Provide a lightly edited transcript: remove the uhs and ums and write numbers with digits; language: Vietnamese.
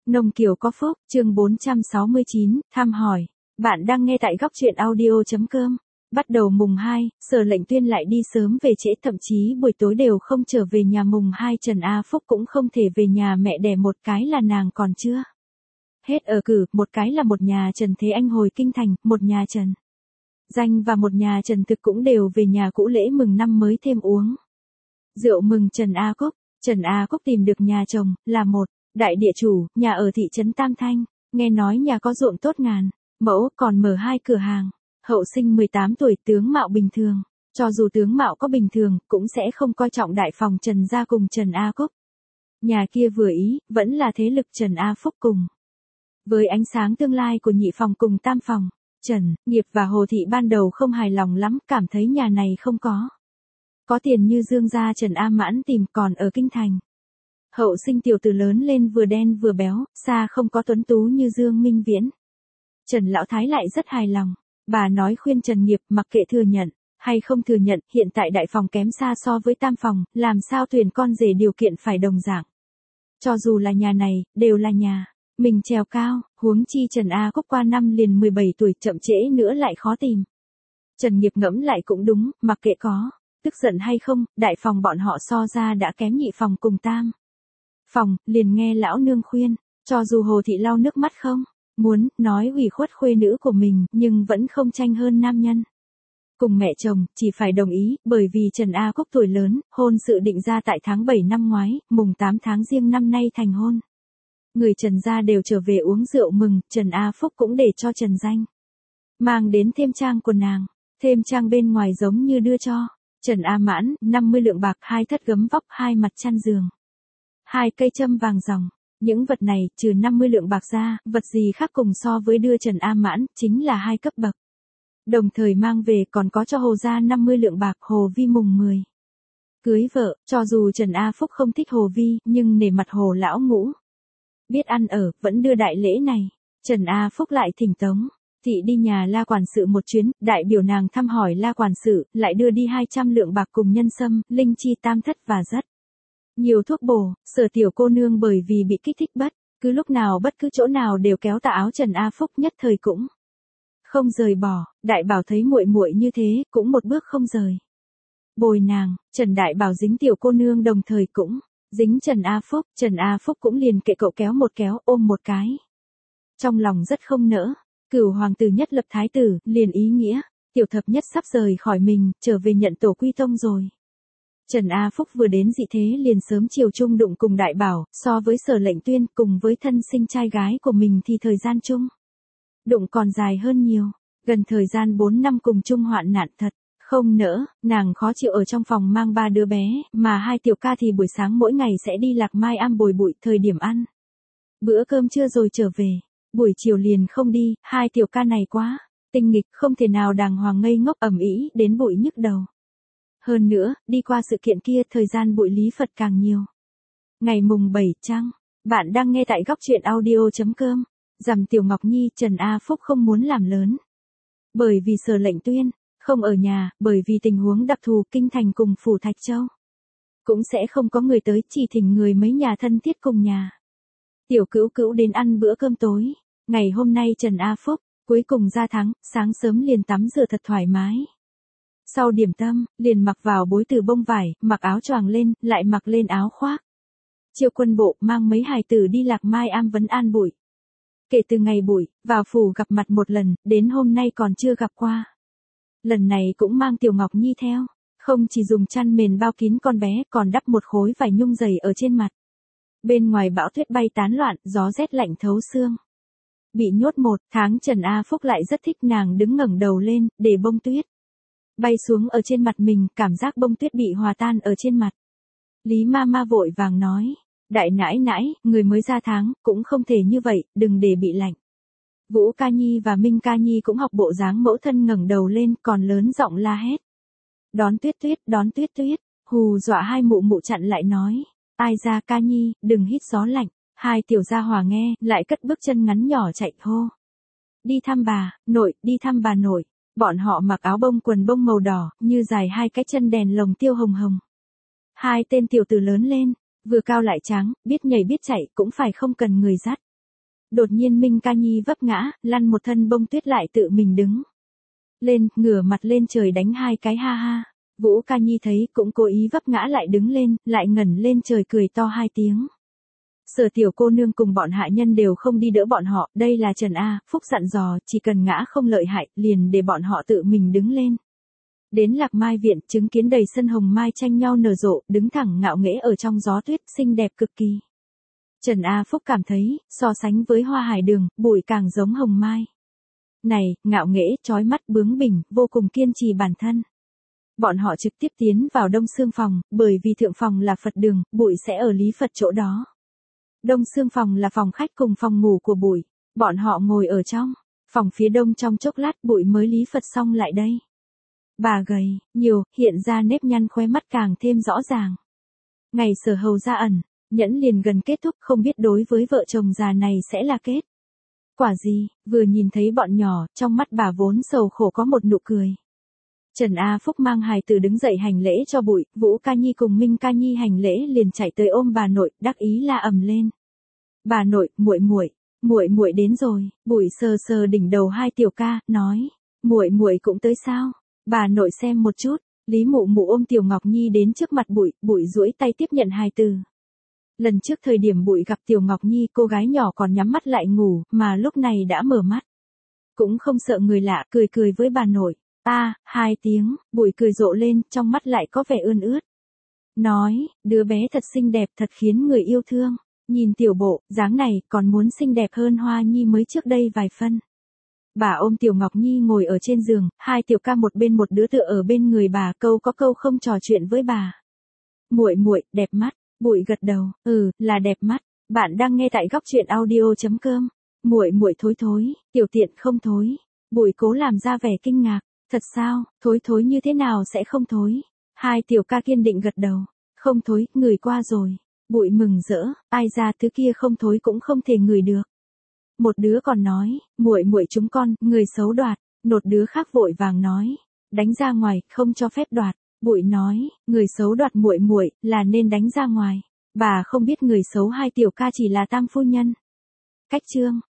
Nông Kiều có phúc, chương 469, thăm hỏi. Bạn đang nghe tại góc truyện audio.com. Bắt đầu mùng 2, Sở Lệnh Tuyên lại đi sớm về trễ, thậm chí buổi tối đều không trở về nhà. Mùng 2 Trần A Phúc cũng không thể về nhà mẹ đẻ, một cái là nàng còn chưa hết ở cử, một cái là một nhà Trần Thế Anh hồi kinh thành, một nhà Trần Danh và một nhà Trần Thực cũng đều về nhà cũ lễ mừng năm mới thêm uống rượu mừng Trần A Cúc. Trần A Cúc tìm được nhà chồng, là một đại địa chủ, nhà ở thị trấn Tam Thanh, nghe nói nhà có ruộng tốt ngàn mẫu, còn mở 2 cửa hàng. Hậu sinh 18 tuổi, tướng mạo bình thường. Cho dù tướng mạo có bình thường, cũng sẽ không coi trọng đại phòng Trần gia cùng Trần A Cúc. Nhà kia vừa ý, vẫn là thế lực Trần A Phúc cùng. Với ánh sáng tương lai của nhị phòng cùng tam phòng, Trần Nghiệp và Hồ Thị ban đầu không hài lòng lắm, cảm thấy nhà này không có tiền như Dương gia Trần A Mãn tìm, còn ở kinh thành. Hậu sinh tiểu tử lớn lên vừa đen vừa béo, xa không có tuấn tú như Dương Minh Viễn. Trần Lão Thái lại rất hài lòng. Bà nói khuyên Trần Nghiệp mặc kệ thừa nhận hay không thừa nhận, hiện tại đại phòng kém xa so với tam phòng, làm sao tuyển con rể điều kiện phải đồng dạng. Cho dù là nhà này, đều là nhà mình trèo cao, huống chi Trần A Cúc qua năm liền 17 tuổi, chậm trễ nữa lại khó tìm. Trần Nghiệp ngẫm lại cũng đúng, mặc kệ có tức giận hay không, đại phòng bọn họ so ra đã kém nhị phòng cùng tam phòng, liền nghe lão nương khuyên, cho dù Hồ Thị lau nước mắt không muốn nói ủy khuất khuê nữ của mình, nhưng vẫn không tranh hơn nam nhân. Cùng mẹ chồng, chỉ phải đồng ý, bởi vì Trần A Cúc tuổi lớn, hôn sự định ra tại tháng 7 năm ngoái, mùng 8 tháng Giêng năm nay thành hôn. Người Trần gia đều trở về uống rượu mừng, Trần A Phúc cũng để cho Trần Danh mang đến thêm trang của nàng, thêm trang bên ngoài giống như đưa cho Trần A Mãn 50 lượng bạc, 2 thất gấm vóc, 2 mặt chăn giường, 2 cây châm vàng ròng. Những vật này, trừ 50 lượng bạc ra, vật gì khác cùng so với đưa Trần A Mãn, chính là 2 cấp bậc. Đồng thời mang về còn có cho Hồ gia 50 lượng bạc, Hồ Vi mùng 10 cưới vợ, cho dù Trần A Phúc không thích Hồ Vi, nhưng nể mặt Hồ lão ngũ biết ăn ở, vẫn đưa đại lễ này. Trần A Phúc lại thỉnh Tống Thị đi nhà La quản sự một chuyến, đại biểu nàng thăm hỏi La quản sự, lại đưa đi 200 lượng bạc cùng nhân sâm, linh chi tam thất và rất nhiều thuốc bổ. Sở tiểu cô nương bởi vì bị kích thích bất cứ lúc nào bất cứ chỗ nào đều kéo tà áo Trần A Phúc, nhất thời cũng không rời bỏ. Đại Bảo thấy muội muội như thế, cũng một bước không rời bồi nàng. Trần Đại Bảo dính tiểu cô nương, đồng thời cũng dính Trần A Phúc. Trần A Phúc cũng liền kệ cậu kéo một kéo, ôm một cái. Trong lòng rất không nỡ. Cửu hoàng tử nhất lập thái tử, liền ý nghĩa tiểu thập nhất sắp rời khỏi mình, trở về nhận tổ quy tông rồi. Trần A Phúc vừa đến dị thế liền sớm chiều chung đụng cùng Đại Bảo, so với Sở Lệnh Tuyên cùng với thân sinh trai gái của mình thì thời gian chung đụng còn dài hơn nhiều, gần thời gian 4 năm cùng chung hoạn nạn, thật không nỡ. Nàng khó chịu ở trong phòng mang 3 đứa bé, mà 2 tiểu ca thì buổi sáng mỗi ngày sẽ đi Lạc Mai am bồi bụi, thời điểm ăn bữa cơm trưa rồi trở về, buổi chiều liền không đi. 2 tiểu ca này quá tinh nghịch, không thể nào đàng hoàng ngây ngốc, ầm ĩ đến bụi nhức đầu. Hơn nữa, đi qua sự kiện kia, thời gian bụi lý Phật càng nhiều. Ngày mùng 7 trăng, bạn đang nghe tại góc truyện audio.com. Rằm Tiểu Ngọc Nhi, Trần A Phúc không muốn làm lớn. Bởi vì Sở Lệnh Tuyên không ở nhà, bởi vì tình huống đặc thù, kinh thành cùng phủ Thạch Châu cũng sẽ không có người tới, chỉ thỉnh người mấy nhà thân thiết cùng nhà tiểu cữu cữu đến ăn bữa cơm tối. Ngày hôm nay Trần A Phúc cuối cùng ra thắng, sáng sớm liền tắm rửa thật thoải mái. Sau điểm tâm, liền mặc vào bối từ bông vải, mặc áo choàng lên, lại mặc lên áo khoác chiêu quân bộ, mang mấy hài tử đi Lạc Mai am vấn an bụi. Kể từ ngày bụi vào phủ gặp mặt một lần, đến hôm nay còn chưa gặp qua. Lần này cũng mang Tiểu Ngọc Nhi theo, không chỉ dùng chăn mền bao kín con bé, còn đắp một khối vải nhung dày ở trên mặt. Bên ngoài bão tuyết bay tán loạn, gió rét lạnh thấu xương. Bị nhốt 1 tháng, Trần A Phúc lại rất thích nàng đứng ngẩng đầu lên, để bông tuyết bay xuống ở trên mặt mình, cảm giác bông tuyết bị hòa tan ở trên mặt. Lý Mama vội vàng nói, đại nãi nãi, người mới ra tháng, cũng không thể như vậy, đừng để bị lạnh. Vũ Ca Nhi và Minh Ca Nhi cũng học bộ dáng mẫu thân, ngẩng đầu lên, còn lớn giọng la hét. Đón tuyết tuyết, đón tuyết tuyết, hù dọa 2 mụ mụ chặn lại nói, ai ra Ca Nhi, đừng hít gió lạnh. 2 tiểu gia hòa nghe, lại cất bước chân ngắn nhỏ chạy hô. Đi thăm bà nội, đi thăm bà nội. Bọn họ mặc áo bông quần bông màu đỏ, như dài 2 cái chân đèn lồng tiêu hồng hồng. 2 tên tiểu tử lớn lên, vừa cao lại trắng, biết nhảy biết chạy, cũng phải không cần người dắt. Đột nhiên Minh Ca Nhi vấp ngã, lăn một thân bông tuyết lại tự mình đứng lên, ngửa mặt lên trời đánh 2 cái ha ha. Vũ Ca Nhi thấy cũng cố ý vấp ngã lại đứng lên, lại ngẩng lên trời cười to 2 tiếng. Sở tiểu cô nương cùng bọn hạ nhân đều không đi đỡ bọn họ, đây là Trần A, Phúc dặn dò, chỉ cần ngã không lợi hại, liền để bọn họ tự mình đứng lên. Đến Lạc Mai viện, chứng kiến đầy sân hồng mai tranh nhau nở rộ, đứng thẳng ngạo nghễ ở trong gió tuyết, xinh đẹp cực kỳ. Trần A Phúc cảm thấy, so sánh với hoa hải đường, bụi càng giống hồng mai. Này, ngạo nghễ, chói mắt bướng bỉnh, vô cùng kiên trì bản thân. Bọn họ trực tiếp tiến vào Đông Xương phòng, bởi vì thượng phòng là Phật đường, bụi sẽ ở Lý Phật chỗ đó. Đông Xương phòng là phòng khách cùng phòng ngủ của bụi. Bọn họ ngồi ở trong phòng phía đông, trong chốc lát bụi mới Lý Phật xong lại đây. Bà gầy, nhiều, hiện ra nếp nhăn khóe mắt càng thêm rõ ràng. Ngày Sở hầu ra ẩn, nhẫn liền gần kết thúc, không biết đối với vợ chồng già này sẽ là kết quả gì. Vừa nhìn thấy bọn nhỏ, trong mắt bà vốn sầu khổ có một nụ cười. Trần A Phúc mang hài tử đứng dậy hành lễ cho bụi, Vũ Ca Nhi cùng Minh Ca Nhi hành lễ liền chạy tới ôm bà nội, đắc ý la ầm lên. Bà nội, muội muội đến rồi. Bụi sờ sờ đỉnh đầu 2 tiểu ca, nói, muội cũng tới sao? Bà nội xem một chút. Lý Mụ Mụ ôm Tiểu Ngọc Nhi đến trước mặt bụi, bụi duỗi tay tiếp nhận hài tử. Lần trước thời điểm bụi gặp Tiểu Ngọc Nhi, cô gái nhỏ còn nhắm mắt lại ngủ, mà lúc này đã mở mắt. Cũng không sợ người lạ, cười với bà nội. 2 tiếng, bụi cười rộ lên, trong mắt lại có vẻ ươn ướt. Nói, đứa bé thật xinh đẹp, thật khiến người yêu thương. Nhìn tiểu bộ, dáng này, còn muốn xinh đẹp hơn Hoa Nhi mới trước đây vài phân. Bà ôm Tiểu Ngọc Nhi ngồi ở trên giường, 2 tiểu ca một bên một đứa tựa ở bên người bà, câu có câu không trò chuyện với bà. Muội, đẹp mắt. Bụi gật đầu, là đẹp mắt. Bạn đang nghe tại góc truyện audio.com. Muội thối, tiểu tiện không thối. Bụi cố làm ra vẻ kinh ngạc. Thật sao, thối như thế nào sẽ không thối? 2 tiểu ca kiên định gật đầu. Không thối, ngửi qua rồi. Bụi mừng rỡ, ai ra thứ kia không thối cũng không thể ngửi được. Một đứa còn nói, muội chúng con, người xấu đoạt. Một đứa khác vội vàng nói, đánh ra ngoài, không cho phép đoạt. Bụi nói, người xấu đoạt muội là nên đánh ra ngoài. Bà không biết người xấu 2 tiểu ca chỉ là tam phu nhân. Cách chương